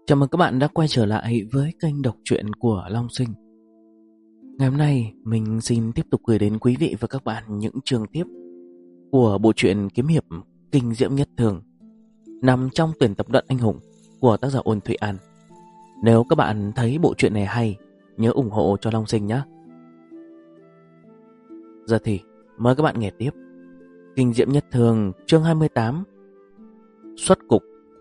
Chào mừng các bạn đã quay trở lại với kênh đọc truyện của Long Sinh. Ngày hôm nay mình xin tiếp tục gửi đến quý vị và các bạn những chương tiếp của bộ truyện kiếm hiệp kinh diễm nhất thường, nằm trong tuyển tập Luận Anh Hùng của tác giả Ôn Thụy An. Nếu các bạn thấy bộ truyện này hay, nhớ ủng hộ cho Long Sinh nhé. Giờ thì mời các bạn nghe tiếp Kinh diễm nhất thường chương 28, Xuất cục.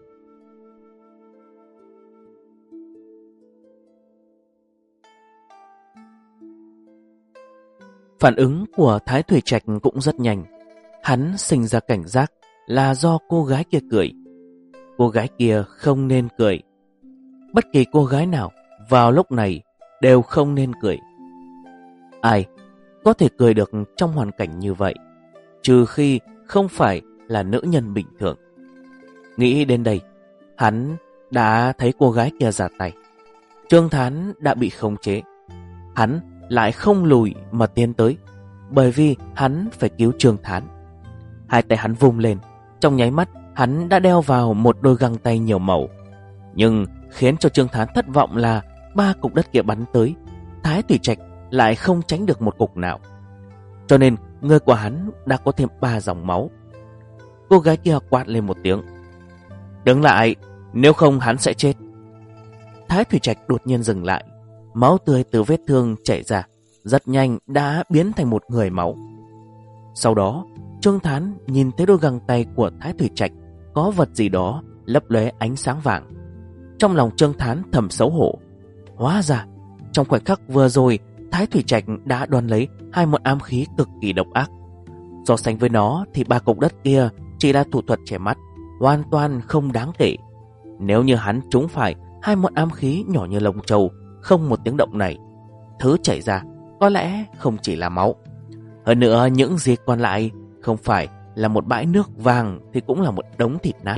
Phản ứng của Thái Thủy Trạch cũng rất nhanh. Hắn sinh ra cảnh giác là do cô gái kia cười. Cô gái kia không nên cười. Bất kỳ cô gái nào vào lúc này đều không nên cười. Ai có thể cười được trong hoàn cảnh như vậy, trừ khi không phải là nữ nhân bình thường. Nghĩ đến đây, hắn đã thấy cô gái kia ra tay. Trương Thán đã bị khống chế. Hắn lại không lùi mà tiến tới, bởi vì hắn phải cứu Trương Thán. Hai tay hắn vung lên, trong nháy mắt hắn đã đeo vào một đôi găng tay nhiều màu. Nhưng khiến cho Trương Thán thất vọng là 3 cục đất kia bắn tới, Thái Thủy Trạch lại không tránh được một cục nào. Cho nên người của hắn đã có thêm 3 dòng máu. Cô gái kia quát lên một tiếng: "Đứng lại, nếu không hắn sẽ chết." Thái Thủy Trạch đột nhiên dừng lại. Máu tươi từ vết thương chảy ra, rất nhanh đã biến thành một người máu. Sau đó, Trương Thán nhìn thấy đôi găng tay của Thái Thủy Trạch có vật gì đó lấp lóe ánh sáng vàng. Trong lòng Trương Thán thầm xấu hổ. Hóa ra, trong khoảnh khắc vừa rồi, Thái Thủy Trạch đã đoán lấy 2 món ám khí cực kỳ độc ác. So sánh với nó thì 3 cục đất kia chỉ là thủ thuật che mắt, hoàn toàn không đáng kể. Nếu như hắn trúng phải 2 món ám khí nhỏ như lông trâu, không một tiếng động này, thứ chảy ra có lẽ không chỉ là máu. Hơn nữa, những gì còn lại không phải là một bãi nước vàng thì cũng là một đống thịt nát.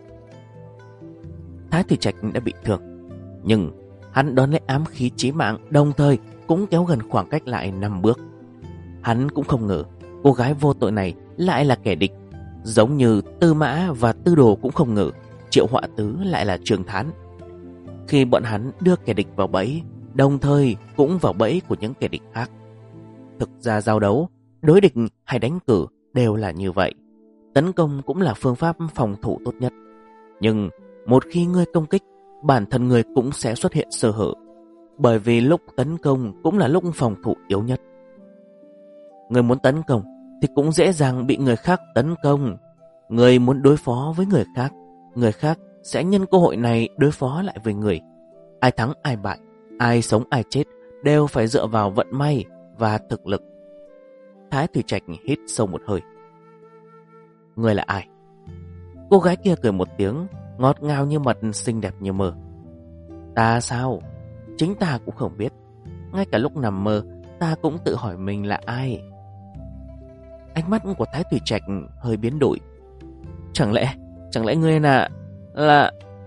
Thái Thủy Trạch đã bị thương, nhưng hắn đón lấy ám khí chí mạng, đồng thời cũng kéo gần khoảng cách lại 5 bước. Hắn cũng không ngờ cô gái vô tội này lại là kẻ địch. Giống như Tư Mã và Tư Đồ cũng không ngờ Triệu Họa Tứ lại là Trương Thán. Khi bọn hắn đưa kẻ địch vào bẫy, đồng thời cũng vào bẫy của những kẻ địch khác. Thực ra giao đấu, đối địch hay đánh cử đều là như vậy. Tấn công cũng là phương pháp phòng thủ tốt nhất. Nhưng một khi ngươi công kích, bản thân ngươi cũng sẽ xuất hiện sơ hở. Bởi vì lúc tấn công cũng là lúc phòng thủ yếu nhất. Ngươi muốn tấn công thì cũng dễ dàng bị người khác tấn công. Ngươi muốn đối phó với người khác sẽ nhân cơ hội này đối phó lại với người. Ai thắng ai bại, ai sống ai chết đều phải dựa vào vận may và thực lực. Thái Thủy Trạch hít sâu một hơi. Người là ai? Cô gái kia cười một tiếng, ngọt ngào như mật, xinh đẹp như mơ. Ta sao? Chính ta cũng không biết. Ngay cả lúc nằm mơ, ta cũng tự hỏi mình là ai. Ánh mắt của Thái Thủy Trạch hơi biến đổi. Chẳng lẽ ngươi là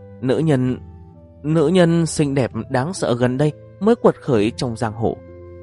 nữ nhân xinh đẹp đáng sợ gần đây mới quật khởi trong giang hồ?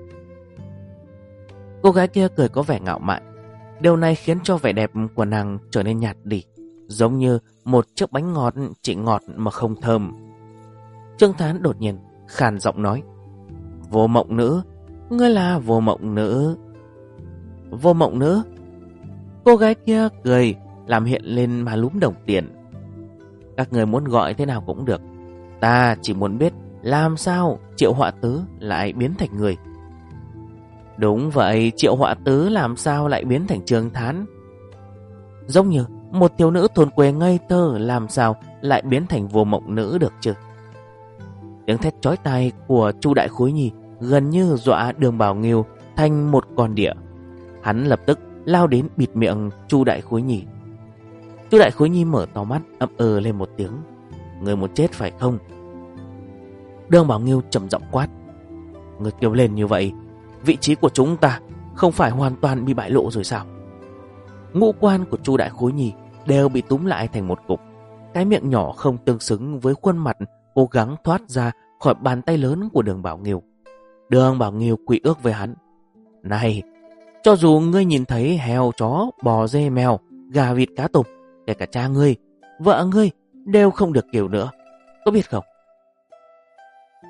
Cô gái kia cười có vẻ ngạo mạn. Điều này khiến cho vẻ đẹp của nàng trở nên nhạt đi, giống như một chiếc bánh ngọt chỉ ngọt mà không thơm. Trương Thán đột nhiên khàn giọng nói: "Vô Mộng Nữ, ngươi là Vô Mộng Nữ." Vô Mộng Nữ? Cô gái kia cười làm hiện lên má lúm đồng tiền. Các người muốn gọi thế nào cũng được, ta chỉ muốn biết làm sao Triệu Họa Tứ lại biến thành người. Đúng vậy, Triệu Họa Tứ làm sao lại biến thành Trương Thán? Giống như một thiếu nữ thôn quê ngây thơ làm sao lại biến thành Vô Mộng Nữ được chứ? Tiếng thét chói tai của Chu Đại Khối Nhi gần như dọa Đường Bảo Nghiêu thành một con đỉa. Hắn lập tức lao đến bịt miệng Chu Đại Khối Nhi. Chu Đại Khối Nhi mở to mắt, ậm lên một tiếng. Người muốn chết phải không? Đường Bảo Nghiêu trầm giọng quát. Người kêu lên như vậy, vị trí của chúng ta không phải hoàn toàn bị bại lộ rồi sao? Ngũ quan của Chu Đại Khối Nhi đều bị túm lại thành một cục. Cái miệng nhỏ không tương xứng với khuôn mặt cố gắng thoát ra khỏi bàn tay lớn của Đường Bảo Nghiêu. Đường Bảo Nghiêu quỳ ước với hắn. Này, cho dù ngươi nhìn thấy heo, chó, bò, dê, mèo, gà, vịt, cá, tôm, kể cả cha ngươi, vợ ngươi đều không được kiểu nữa, có biết không?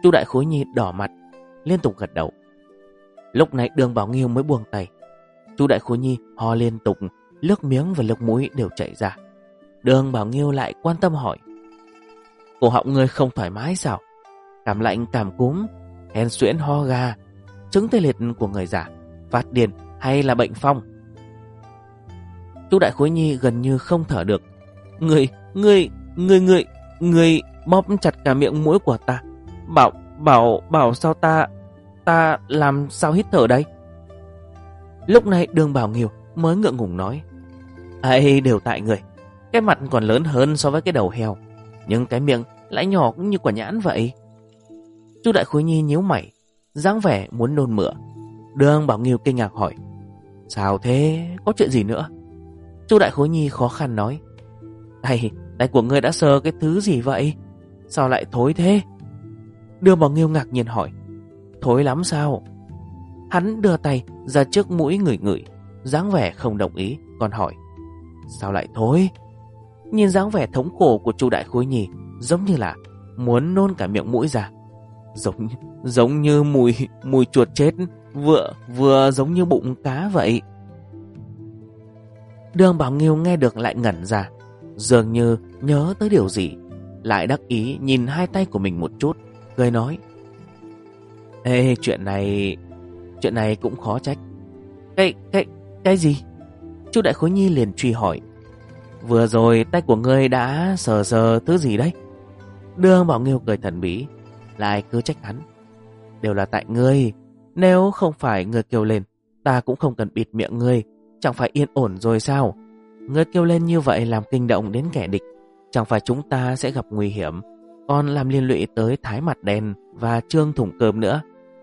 Chu Đại Khối Nhi đỏ mặt, liên tục gật đầu. Lúc này Đường Bảo Nghiêu mới buông tay. Chu Đại Khối Nhi ho liên tục, nước miếng và nước mũi đều chảy ra. Đường Bảo Nghiêu lại quan tâm hỏi: cổ họng ngươi không thoải mái sao? Cảm lạnh, cảm cúm, hen suyễn, ho gà, chứng tê liệt của người già, phát điên hay là bệnh phong? Chu Đại Khối Nhi gần như không thở được. Ngươi bóp chặt cả miệng mũi của ta. Bảo sao ta làm sao hít thở đây? Lúc này Đường Bảo Nghiêu mới ngượng ngùng nói: ấy, đều tại người. Cái mặt còn lớn hơn so với cái đầu heo, nhưng cái miệng lại nhỏ cũng như quả nhãn vậy. Chu Đại Khối Nhi nhíu mày, dáng vẻ muốn nôn mửa. Đường Bảo Nghiêu kinh ngạc hỏi: sao thế, có chuyện gì nữa? Chu Đại Khối Nhi khó khăn nói: tay của ngươi đã sờ cái thứ gì vậy? Sao lại thối thế? Đường Bảo Nghiêu ngạc nhiên hỏi: thối lắm sao? Hắn đưa tay ra trước mũi ngửi ngửi, dáng vẻ không đồng ý, còn hỏi: sao lại thối? Nhìn dáng vẻ thống khổ của Chu Đại Khối Nhi, giống như là muốn nôn cả miệng mũi ra. Giống như mùi chuột chết, vừa giống như bụng cá vậy. Đường Bảo Nghiêu nghe được lại ngẩn ra, dường như nhớ tới điều gì, lại đắc ý nhìn hai tay của mình một chút, cười nói: ê, chuyện này cũng khó trách. Cái gì? Chu Đại Khối Nhi liền truy hỏi: vừa rồi tay của ngươi đã sờ thứ gì đấy? Đường Bảo Nghiêu cười thần bí, lại cứ trách hắn: đều là tại ngươi. Nếu không phải ngươi kêu lên, ta cũng không cần bịt miệng ngươi. Chẳng phải yên ổn rồi sao? Ngươi kêu lên như vậy làm kinh động đến kẻ địch, chẳng phải chúng ta sẽ gặp nguy hiểm, còn làm liên lụy tới Thái Mặt Đen và Trương Thủng Cơm nữa.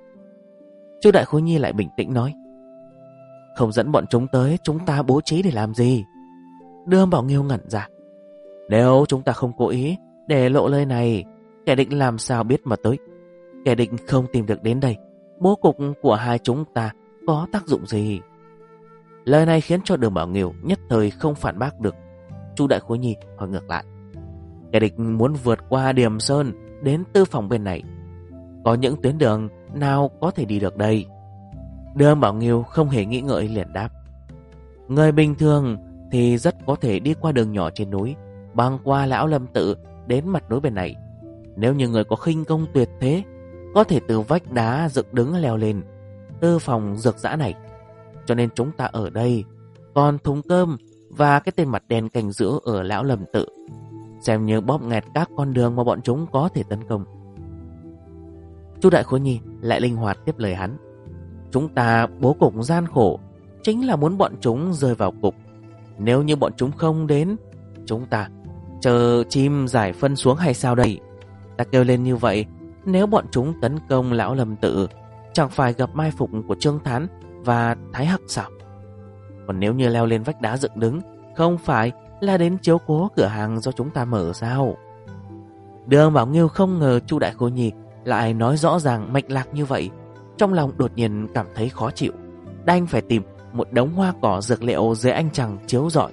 Chu Đại Khối Nhi lại bình tĩnh nói: không dẫn bọn chúng tới, chúng ta bố trí để làm gì? Đường Bảo Nghiêu ngẩn ra: nếu chúng ta không cố ý để lộ lời này, kẻ địch làm sao biết mà tới? Kẻ địch không tìm được đến đây, bố cục của hai chúng ta có tác dụng gì? Lời này khiến cho Đường Bảo Nghiêu nhất thời không phản bác được. Chu Đại Khối Nhi hỏi ngược lại: kẻ địch muốn vượt qua Điềm Sơn đến tư phòng bên này, có những tuyến đường nào có thể đi được đây? Đường Bảo Nghiêu không hề nghĩ ngợi liền đáp: người bình thường thì rất có thể đi qua đường nhỏ trên núi, băng qua Lão Lâm Tự đến mặt núi bên này. Nếu như người có khinh công tuyệt thế, có thể từ vách đá dựng đứng leo lên tư phòng dược dã này. Cho nên chúng ta ở đây, còn Thùng Cơm và cái tên Mặt Đen canh giữ ở Lão Lâm Tự, xem như bóp nghẹt các con đường mà bọn chúng có thể tấn công. Chu Đại Khối Nhi lại linh hoạt tiếp lời hắn: chúng ta bố cục gian khổ chính là muốn bọn chúng rơi vào cục. Nếu như bọn chúng không đến, chúng ta chờ chim giải phân xuống hay sao đây? Ta kêu lên như vậy, nếu bọn chúng tấn công Lão Lâm Tự, chẳng phải gặp mai phục của Trương Thán và Thái Hắc sao? Còn nếu như leo lên vách đá dựng đứng, không phải là đến chiếu cố cửa hàng do chúng ta mở sao? Đường Bảo Nghiêu không ngờ Chu Đại Khối Nhi lại nói rõ ràng mạch lạc như vậy, trong lòng đột nhiên cảm thấy khó chịu, đành phải tìm một đống hoa cỏ dược liệu dưới ánh trăng chiếu rọi.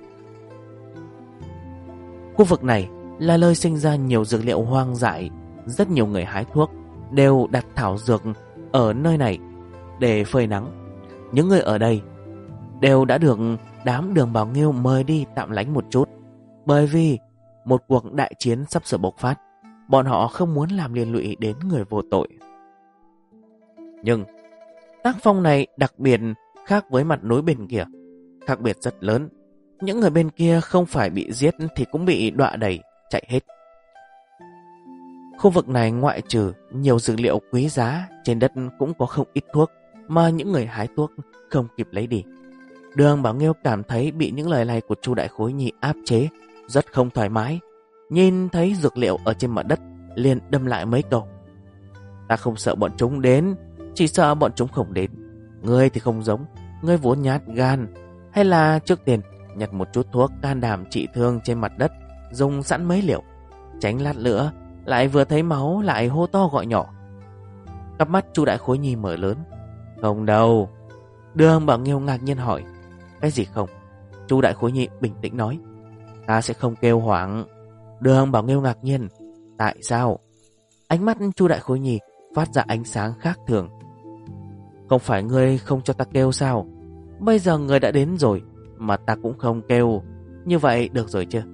Khu vực này là nơi sinh ra nhiều dược liệu hoang dại, rất nhiều người hái thuốc đều đặt thảo dược ở nơi này để phơi nắng. Những người ở đây đều đã được đám Đường Bảo Nghiêu mời đi tạm lánh một chút, bởi vì một cuộc đại chiến sắp sửa bộc phát, bọn họ không muốn làm liên lụy đến người vô tội. Nhưng tác phong này đặc biệt khác với mặt núi bên kia, khác biệt rất lớn. Những người bên kia không phải bị giết thì cũng bị đọa đẩy chạy hết. Khu vực này ngoại trừ nhiều dược liệu quý giá, trên đất cũng có không ít thuốc mà những người hái thuốc không kịp lấy đi. Đường Bảo Nghiêu cảm thấy bị những lời này của Chu Đại Khối Nhi áp chế, rất không thoải mái. Nhìn thấy dược liệu ở trên mặt đất, liền đâm lại mấy câu: ta không sợ bọn chúng đến, chỉ sợ bọn chúng không đến. Ngươi thì không giống, ngươi vốn nhát gan. Hay là trước tiên nhặt một chút thuốc can đảm trị thương trên mặt đất, dùng sẵn mấy liều, tránh lát nữa lại vừa thấy máu lại hô to gọi nhỏ. Cặp mắt Chu Đại Khối Nhi mở lớn: không đâu. Đường Bảo Nghiêu ngạc nhiên hỏi: cái gì không? Chu Đại Khối Nhi bình tĩnh nói: ta sẽ không kêu hoảng. Đường Bảo Nghiêu ngạc nhiên: tại sao? Ánh mắt Chu Đại Khối Nhi phát ra ánh sáng khác thường. Không phải ngươi không cho ta kêu sao? Bây giờ ngươi đã đến rồi mà ta cũng không kêu. Như vậy được rồi chứ?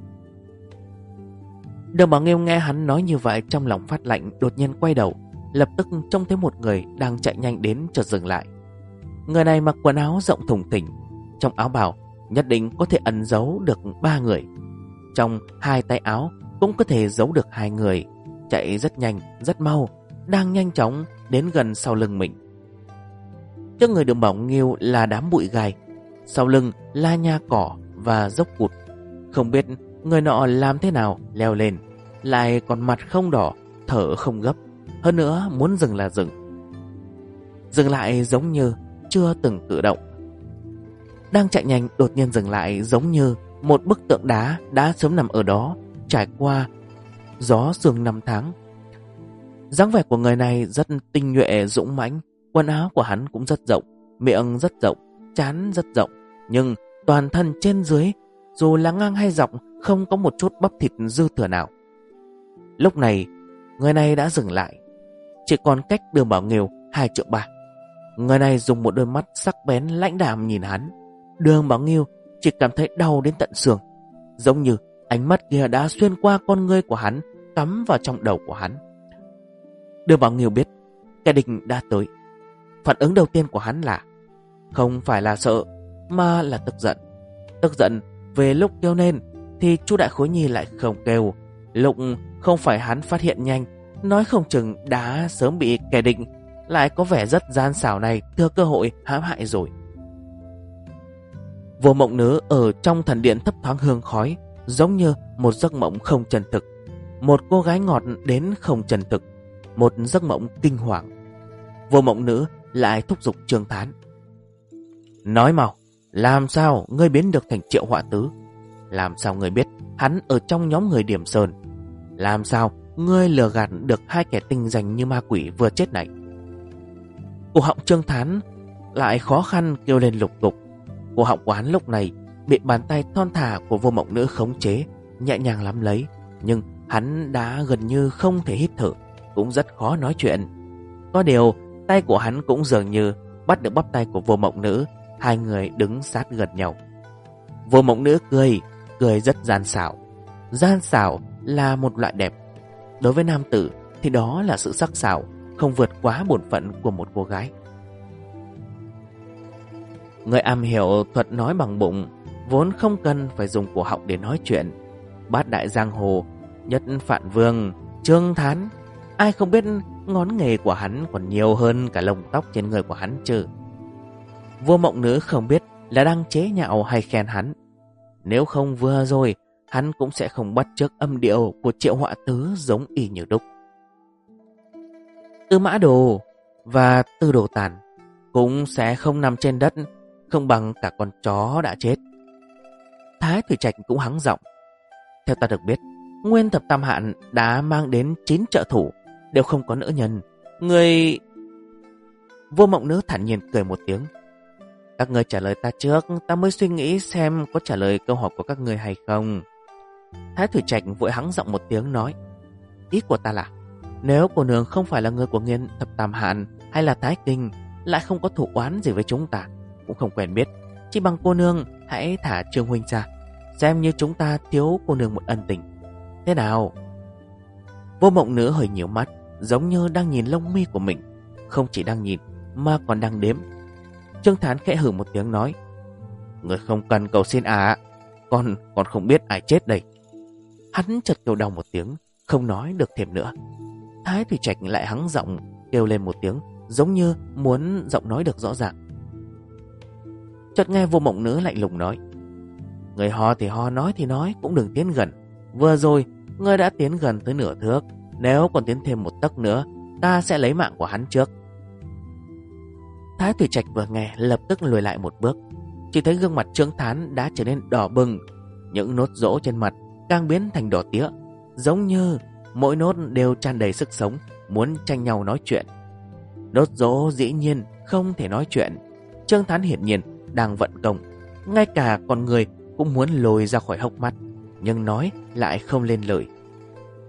Đường Bảo Nghiêu nghe hắn nói như vậy, trong lòng phát lạnh, đột nhiên quay đầu, lập tức trông thấy một người đang chạy nhanh đến, chợt dừng lại. Người này mặc quần áo rộng thùng thình, trong áo bào nhất định có thể ẩn giấu được 3 người. Trong 2 tay áo cũng có thể giấu được 2 người. Chạy rất nhanh, rất mau, đang nhanh chóng đến gần sau lưng mình. Trước người Đường Bảo Nghiêu là đám bụi gai, sau lưng là nhà cỏ và dốc cụt. Không biết người nọ làm thế nào leo lên, lại còn mặt không đỏ, thở không gấp, hơn nữa muốn dừng là dừng. Dừng lại giống như chưa từng cử động. Đang chạy nhanh đột nhiên dừng lại, giống như một bức tượng đá đã sớm nằm ở đó, trải qua gió sương năm tháng. Dáng vẻ của người này rất tinh nhuệ dũng mãnh, quần áo của hắn cũng rất rộng, miệng rất rộng, trán rất rộng, nhưng toàn thân trên dưới, dù là ngang hay dọc, không có một chút bắp thịt dư thừa nào. Lúc này, người này đã dừng lại, chỉ còn cách Đường Bảo Nghiêu 2,3 trượng. Người này dùng một đôi mắt sắc bén lãnh đạm nhìn hắn. Đường Bảo Nghiêu chỉ cảm thấy đau đến tận xương, giống như ánh mắt kia đã xuyên qua con ngươi của hắn, cắm vào trong đầu của hắn. Đường Bảo Nghiêu biết kẻ địch đã tới. Phản ứng đầu tiên của hắn là không phải là sợ, mà là tức giận. Tức giận về lúc kêu lên thì Chu Đại Khối Nhi lại không kêu. Lúc không phải hắn phát hiện nhanh, nói không chừng đã sớm bị kẻ địch lại có vẻ rất gian xảo này thừa cơ hội hãm hại rồi. Vô Mộng Nữ ở trong thần điện thấp thoáng hương khói, giống như một giấc mộng không chân thực. Một cô gái ngọt đến không chân thực, một giấc mộng kinh hoàng. Vô Mộng Nữ lại thúc giục Trương Thán. Nói mau, làm sao ngươi biến được thành Triệu Họa Tứ? Làm sao ngươi biết hắn ở trong nhóm người Điểm Sơn? Làm sao ngươi lừa gạt được 2 kẻ tinh danh như ma quỷ vừa chết này? Cổ họng Trương Thán lại khó khăn kêu lên lục cục. Cổ họng của hắn lúc này bị bàn tay thon thả của Vô Mộng Nữ khống chế, nhẹ nhàng nắm lấy, nhưng hắn đã gần như không thể hít thở, cũng rất khó nói chuyện. Có điều tay của hắn cũng dường như bắt được bắp tay của Vô Mộng Nữ. Hai người đứng sát gần nhau. Vô Mộng Nữ cười rất gian xảo. Gian xảo là một loại đẹp. Đối với nam tử thì đó là sự sắc sảo, không vượt quá bổn phận của một cô gái. Người am hiểu thuật nói bằng bụng, vốn không cần phải dùng cổ họng để nói chuyện. Bát đại giang hồ, Nhất Phạn Vương, Trương Thán, ai không biết ngón nghề của hắn còn nhiều hơn cả lông tóc trên người của hắn chứ. Vô Mộng Nữ không biết là đang chế nhạo hay khen hắn. Nếu không vừa rồi, hắn cũng sẽ không bắt chước âm điệu của Triệu Họa Tứ giống y như đúc. Tư Mã Đồ và Tư Đồ Tàn cũng sẽ không nằm trên đất, không bằng cả con chó đã chết. Thái Thủy Trạch cũng hắng giọng. Theo ta được biết, Nguyên Thập Tam Hạn đã mang đến 9 trợ thủ, đều không có nữ nhân. Người... Vô Mộng Nữ thản nhiên cười một tiếng. Các người trả lời ta trước, ta mới suy nghĩ xem có trả lời câu hỏi của các người hay không. Thái Thủy Trạch vội hắng giọng một tiếng nói. Ý của ta là, nếu cô nương không phải là người của Nguyên Thập Tam Hạn hay là Thái Kinh, lại không có thủ oán gì với chúng ta, cũng không quen biết, chỉ bằng cô nương hãy thả Trương huynh ra, xem như chúng ta thiếu cô nương một ân tình. Thế nào? Vô Mộng Nữ hơi nhíu mắt, giống như đang nhìn lông mi của mình. Không chỉ đang nhìn mà còn đang đếm. Trương Thán khẽ hừ một tiếng nói. Người không cần cầu xin à, còn không biết ai chết đây. Hắn chợt kêu đau một tiếng, không nói được thêm nữa. Thái Thủy Trạch lại hắng giọng kêu lên một tiếng, giống như muốn giọng nói được rõ ràng. Chợt nghe Vô Mộng Nữ lạnh lùng nói. Người ho thì ho, nói thì nói, cũng đừng tiến gần. Vừa rồi ngươi đã tiến gần tới nửa thước, nếu còn tiến thêm một tấc nữa, ta sẽ lấy mạng của hắn trước. Thái Thủy Trạch vừa nghe lập tức lùi lại một bước. Chỉ thấy gương mặt Trương Thán đã trở nên đỏ bừng, những nốt rỗ trên mặt càng biến thành đỏ tía, giống như mỗi nốt đều tràn đầy sức sống, muốn tranh nhau nói chuyện. Nốt rỗ dĩ nhiên không thể nói chuyện. Trương Thán hiển nhiên đang vận công, ngay cả con người cũng muốn lồi ra khỏi hốc mắt, nhưng nói lại không lên lời.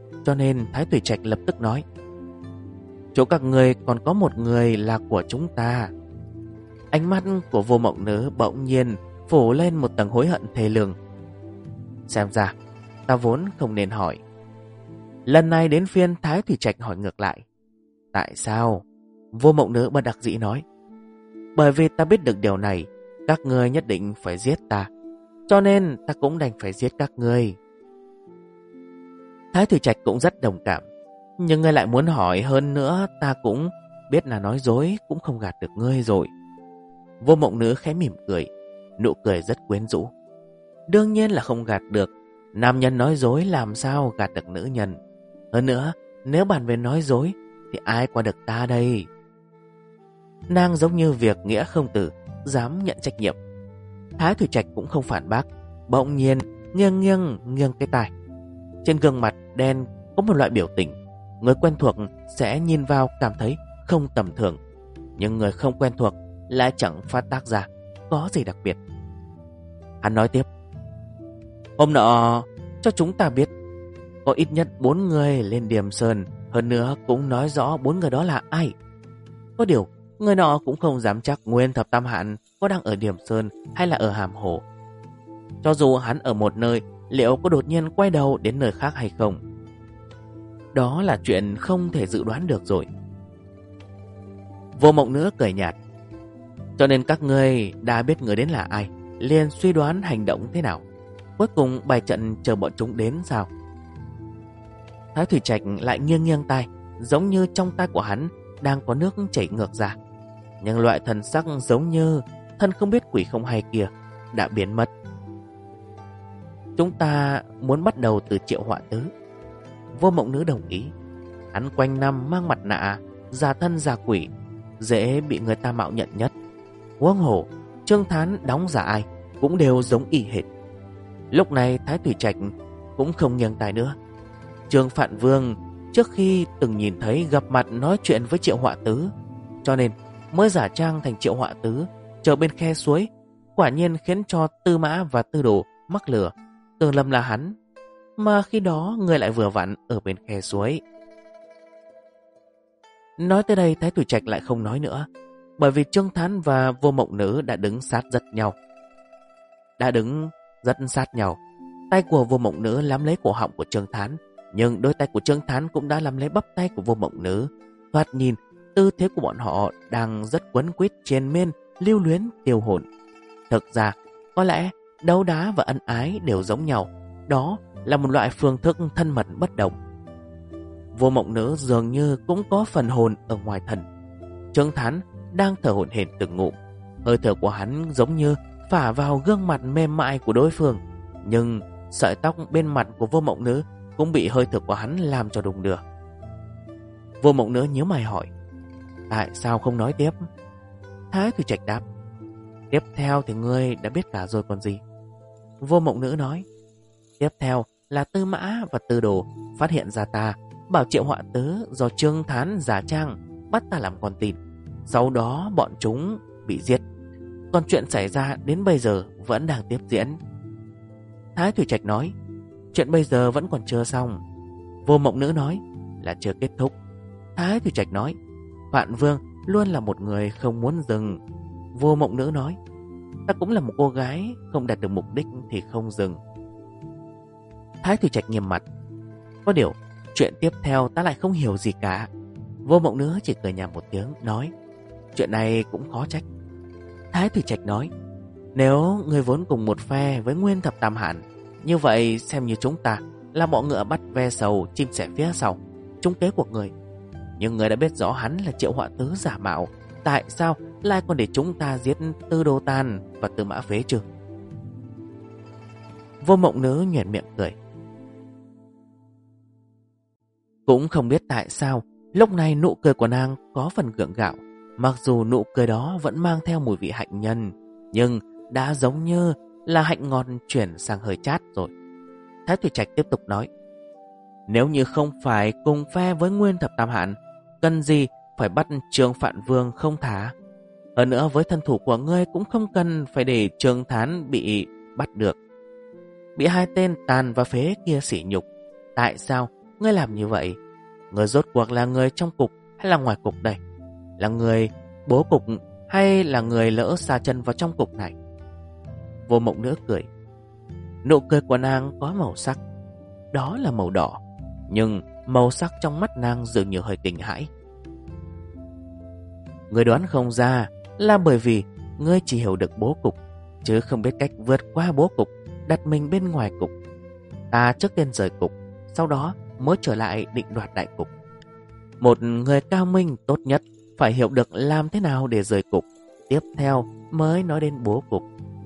Cho nên Thái Thủy Trạch lập tức nói: chỗ các người còn có một người là của chúng ta. Ánh mắt của Vô Mộng Nữ bỗng nhiên phủ lên một tầng hối hận thê lương. Xem ra ta vốn không nên hỏi. Lần này đến phiên Thái Thủy Trạch hỏi ngược lại: tại sao? Vô Mộng Nữ bất đắc dĩ nói: bởi vì ta biết được điều này, các ngươi nhất định phải giết ta, cho nên ta cũng đành phải giết các ngươi. Thái Thủy Trạch cũng rất đồng cảm, nhưng ngươi lại muốn hỏi hơn nữa, ta cũng biết là nói dối cũng không gạt được ngươi rồi. Vô Mộng Nữ khẽ mỉm cười, nụ cười rất quyến rũ. Đương nhiên là không gạt được, nam nhân nói dối làm sao gạt được nữ nhân. Hơn nữa, nếu bàn về nói dối thì ai qua được ta đây? Nàng giống như việc nghĩa không từ, dám nhận trách nhiệm. Thái Thủy Trạch cũng không phản bác, bỗng nhiên nghiêng cái tai. Trên gương mặt đen có một loại biểu tình, người quen thuộc sẽ nhìn vào cảm thấy không tầm thường, nhưng người không quen thuộc lại chẳng phát tác ra có gì đặc biệt. Hắn nói tiếp: hôm nọ cho chúng ta biết có ít nhất 4 người lên Điềm Sơn, hơn nữa cũng nói rõ 4 người đó là ai. Có điều người nọ cũng không dám chắc Nguyên Thập Tam Hạn có đang ở Điềm Sơn hay là ở Hàm Hồ. Cho dù hắn ở một nơi, liệu có đột nhiên quay đầu đến nơi khác hay không, đó là chuyện không thể dự đoán được rồi. Vô Mộng Nữ cười nhạt: cho nên các ngươi đã biết người đến là ai, liền suy đoán hành động thế nào, cuối cùng bày trận chờ bọn chúng đến sao? Thái Thủy Trạch lại nghiêng tai, giống như trong tai của hắn đang có nước chảy ngược ra, nhưng loại thần sắc giống như thân không biết quỷ không hay kia đã biến mất. Chúng ta muốn bắt đầu từ Triệu Họa Tứ. Vô Mộng Nữ đồng ý. Hắn quanh năm mang mặt nạ, giả thân giả quỷ, dễ bị người ta mạo nhận nhất. Huống hồ Trương Thán đóng giả ai cũng đều giống y hệt. Lúc này Thái Thủy Trạch cũng không nghiêng tai nữa. Trương Phạn Vương trước khi từng nhìn thấy gặp mặt nói chuyện với Triệu Họa Tứ, cho nên mới giả trang thành Triệu Họa Tứ chờ bên khe suối, quả nhiên khiến cho Tư Mã và Tư Đồ mắc lừa, tưởng lầm là hắn, mà khi đó người lại vừa vặn ở bên khe suối. Nói tới đây Thái Thủy Trạch lại không nói nữa, bởi vì Trương Thán và Vô Mộng Nữ đã đứng rất sát nhau. Tay của Vô Mộng Nữ nắm lấy cổ họng của Trương Thán, nhưng đôi tay của Trương Thán cũng đã nắm lấy bắp tay của Vô Mộng Nữ. Thoạt nhìn tư thế của bọn họ đang rất quấn quýt triền miên, lưu luyến tiêu hồn. Thực ra có lẽ đấu đá và ân ái đều giống nhau, đó là một loại phương thức thân mật bất đồng. Vô Mộng Nữ dường như cũng có phần hồn ở ngoài thân. Trương Thán đang thở hổn hển từng ngụm, hơi thở của hắn giống như phả vào gương mặt mềm mại của đối phương, nhưng sợi tóc bên mặt của Vô Mộng Nữ cũng bị hơi thở của hắn làm cho đung đưa. Vô Mộng Nữ nhíu mày hỏi: tại sao không nói tiếp? Thái Thủy Trạch đáp: tiếp theo thì ngươi đã biết cả rồi còn gì. Vô Mộng Nữ nói: tiếp theo là Tư Mã và Tư Đồ phát hiện ra ta, bảo Triệu Họa Tứ do Trương Thán giả trang bắt ta làm con tin, sau đó bọn chúng bị giết. Còn chuyện xảy ra đến bây giờ vẫn đang tiếp diễn. Thái Thủy Trạch nói: chuyện bây giờ vẫn còn chưa xong. Vô Mộng Nữ nói: là chưa kết thúc. Thái Thủy Trạch nói: Phạn Vương luôn là một người không muốn dừng. Vô Mộng Nữ nói: ta cũng là một cô gái, không đạt được mục đích thì không dừng. Thái Thủy Trạch nghiêm mặt: có điều chuyện tiếp theo ta lại không hiểu gì cả. Vô Mộng Nữ chỉ cười nhạt một tiếng nói: chuyện này cũng khó trách. Thái Thủy Trạch nói: nếu người vốn cùng một phe với Nguyên Thập Tam Hạn, như vậy xem như chúng ta là bọ ngựa bắt ve sầu, chim sẻ phía sau, trúng kế của người. Nhưng người đã biết rõ hắn là Triệu Họa Tứ giả mạo, tại sao lại còn để chúng ta giết Tư Đồ Tàn và Tư Mã Phế chứ? Vô Mộng Nữ nhoẻn miệng cười. Cũng không biết tại sao lúc này nụ cười của nàng có phần gượng gạo. Mặc dù nụ cười đó vẫn mang theo mùi vị hạnh nhân, nhưng đã giống như là hạnh ngọt chuyển sang hơi chát rồi. Thái Thủy Trạch tiếp tục nói: nếu như không phải cùng phe với Nguyên Thập Tam Hạn, cần gì phải bắt Trương Phạn Vương không thả. Hơn nữa với thân thủ của ngươi cũng không cần phải để Trương Thán bị bắt được, bị hai tên Tàn và Phế kia sỉ nhục. Tại sao Ngươi làm như vậy, ngươi rốt cuộc là người trong cục hay là ngoài cục đây? Là người bố cục hay là người lỡ xa chân vào trong cục này? Vô Mộng Nữ cười. Nụ cười của nàng có màu sắc, đó là màu đỏ, nhưng màu sắc trong mắt nàng dường như hơi kinh hãi. Ngươi đoán không ra là bởi vì ngươi chỉ hiểu được bố cục, chứ không biết cách vượt qua bố cục, đặt mình bên ngoài cục. Ta trước tiên rời cục, sau đó mới trở lại định đoạt đại cục. Một người cao minh tốt nhất phải hiểu được làm thế nào để rời cục, tiếp theo mới nói đến bố cục.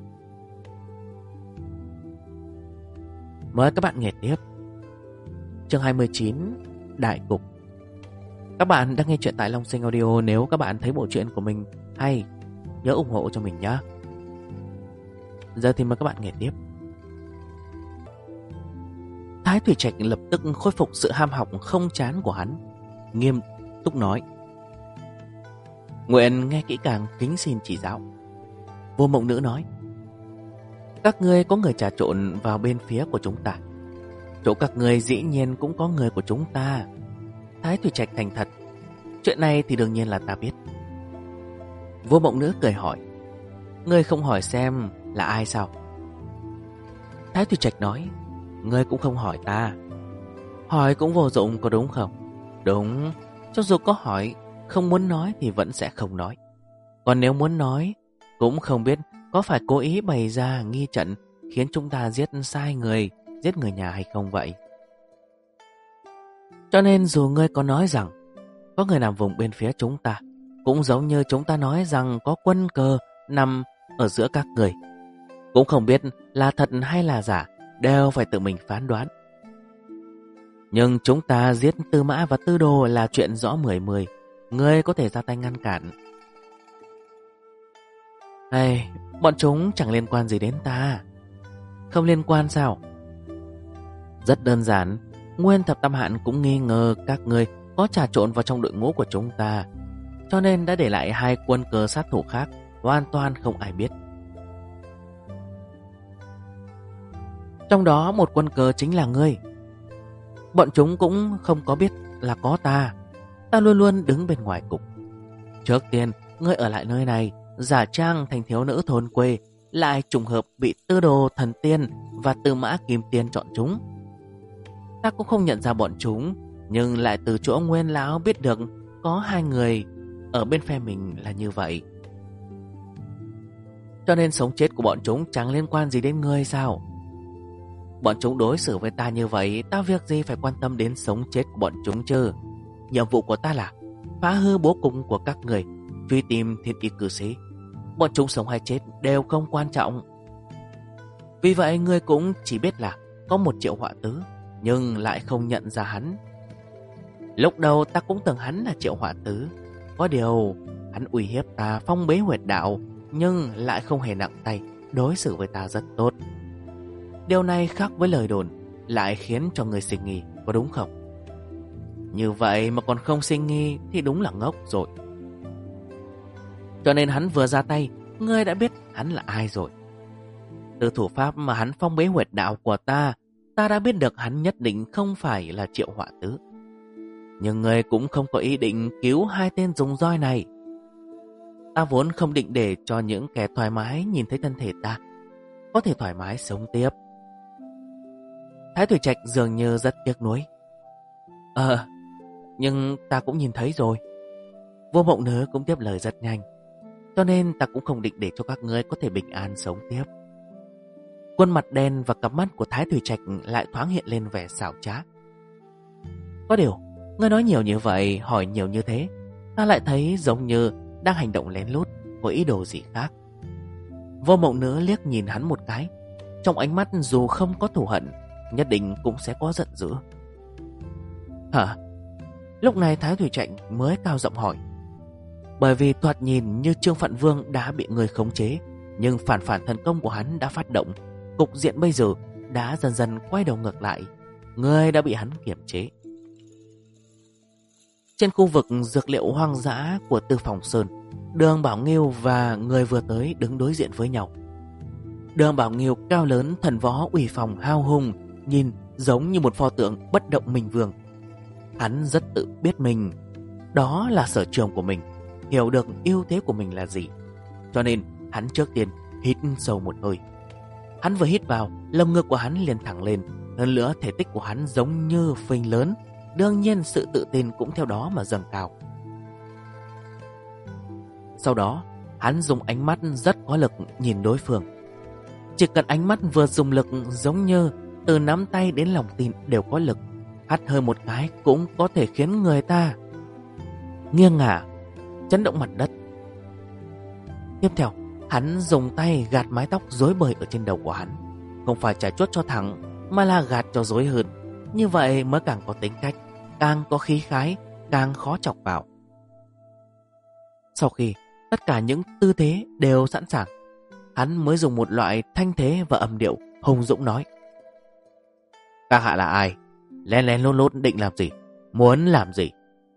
Mời các bạn nghe tiếp. Chương 29, Đại cục. Các bạn đang nghe chuyện tại Long Sinh Audio. Nếu các bạn thấy bộ truyện của mình hay, nhớ ủng hộ cho mình nhé. Giờ thì mời các bạn nghe tiếp. Thái Thủy Trạch lập tức khôi phục sự ham học không chán của hắn, nghiêm túc nói: Nguyện nghe kỹ càng, kính xin chỉ giáo. Vô Mộng Nữ nói: Các ngươi có người trà trộn vào bên phía của chúng ta. Chỗ các ngươi dĩ nhiên cũng có người của chúng ta. Thái Thủy Trạch thành thật: Chuyện này thì đương nhiên là ta biết. Vô Mộng Nữ cười hỏi: Ngươi không hỏi xem là ai sao? Thái Thủy Trạch nói: Ngươi cũng không hỏi ta. Hỏi cũng vô dụng có đúng không? Đúng, cho dù có hỏi, không muốn nói thì vẫn sẽ không nói. Còn nếu muốn nói, cũng không biết có phải cố ý bày ra nghi trận khiến chúng ta giết sai người, giết người nhà hay không vậy. Cho nên dù ngươi có nói rằng có người nằm vùng bên phía chúng ta, cũng giống như chúng ta nói rằng có quân cờ nằm ở giữa các người, cũng không biết là thật hay là giả, đều phải tự mình phán đoán. Nhưng chúng ta giết Tư Mã và Tư Đồ là chuyện rõ mười mười, ngươi có thể ra tay ngăn cản. Hay, bọn chúng chẳng liên quan gì đến ta. Không liên quan sao? Rất đơn giản, Nguyên Thập Tam Hạn cũng nghi ngờ các ngươi có trà trộn vào trong đội ngũ của chúng ta, cho nên đã để lại 2 quân cờ sát thủ khác, hoàn toàn không ai biết. Trong đó một quân cờ chính là ngươi. Bọn chúng cũng không có biết là có ta. Ta luôn luôn đứng bên ngoài cục. Trước tiên, ngươi ở lại nơi này, giả trang thành thiếu nữ thôn quê, lại trùng hợp bị Tư Đồ Thần Tiên và Tư Mã Kim Tiên chọn chúng. Ta cũng không nhận ra bọn chúng, nhưng lại từ chỗ Nguyên Lão biết được có 2 người ở bên phe mình là như vậy. Cho nên sống chết của bọn chúng chẳng liên quan gì đến ngươi sao? Bọn chúng đối xử với ta như vậy, ta việc gì phải quan tâm đến sống chết của bọn chúng chứ? Nhiệm vụ của ta là phá hư bố cục của các người, truy tìm thiên kỳ cử sĩ. Bọn chúng sống hay chết đều không quan trọng. Vì vậy ngươi cũng chỉ biết là có một Triệu Họa Tứ, nhưng lại không nhận ra hắn. Lúc đầu ta cũng tưởng hắn là Triệu Họa Tứ, có điều hắn uy hiếp ta phong bế huyệt đạo, nhưng lại không hề nặng tay, đối xử với ta rất tốt. Điều này khác với lời đồn, lại khiến cho người sinh nghi, có đúng không? Như vậy mà còn không sinh nghi thì đúng là ngốc rồi. Cho nên hắn vừa ra tay, ngươi đã biết hắn là ai rồi. Từ thủ pháp mà hắn phong bế huyệt đạo của ta, ta đã biết được hắn nhất định không phải là Triệu Họa Tứ. Nhưng ngươi cũng không có ý định cứu 2 tên dùng roi này. Ta vốn không định để cho những kẻ thoải mái nhìn thấy thân thể ta có thể thoải mái sống tiếp. Thái Thủy Trạch dường như rất tiếc nuối. Nhưng ta cũng nhìn thấy rồi. Vô Mộng Nữ cũng tiếp lời rất nhanh. Cho nên ta cũng không định để cho các ngươi có thể bình an sống tiếp. Khuôn mặt đen và cặp mắt của Thái Thủy Trạch lại thoáng hiện lên vẻ xảo trá. Có điều, ngươi nói nhiều như vậy, hỏi nhiều như thế, ta lại thấy giống như đang hành động lén lút, có ý đồ gì khác. Vô Mộng Nữ liếc nhìn hắn một cái, trong ánh mắt dù không có thù hận, nhất định cũng sẽ có giận dữ. Hả? Lúc này Thái Thủy Trạch mới cao giọng hỏi. Bởi vì thoạt nhìn như Trương Phạn Vương đã bị người khống chế, nhưng phản thần công của hắn đã phát động, cục diện bây giờ đã dần dần quay đầu ngược lại. Người đã bị hắn kiềm chế. Trên khu vực dược liệu hoang dã của Tư Phòng Sơn, Đường Bảo Nghiêu và người vừa tới đứng đối diện với nhau. Đường Bảo Nghiêu cao lớn, thần võ uy phong hao hùng, nhìn giống như một pho tượng bất động minh vương, Hắn rất tự biết mình, đó là sở trường của mình, hiểu được ưu thế của mình là gì. Cho nên hắn trước tiên hít sâu một hơi. Hắn vừa hít vào, lồng ngực của hắn liền thẳng lên. Hơn nữa thể tích của hắn giống như phình lớn. Đương nhiên sự tự tin cũng theo đó mà dâng cao. Sau đó hắn dùng ánh mắt rất có lực nhìn đối phương. Chỉ cần ánh mắt vừa dùng lực, giống như từ nắm tay đến lòng tin đều có lực, hắt hơi một cái cũng có thể khiến người ta nghiêng ngả, chấn động mặt đất. Tiếp theo, hắn dùng tay gạt mái tóc rối bời ở trên đầu của hắn. Không phải chải chuốt cho thẳng, mà là gạt cho rối hơn. Như vậy mới càng có tính cách, càng có khí khái, càng khó chọc vào. Sau khi tất cả những tư thế đều sẵn sàng, hắn mới dùng một loại thanh thế và âm điệu hùng dũng nói: "Các hạ là ai? Lén lén lút lút định làm gì? Muốn làm gì?"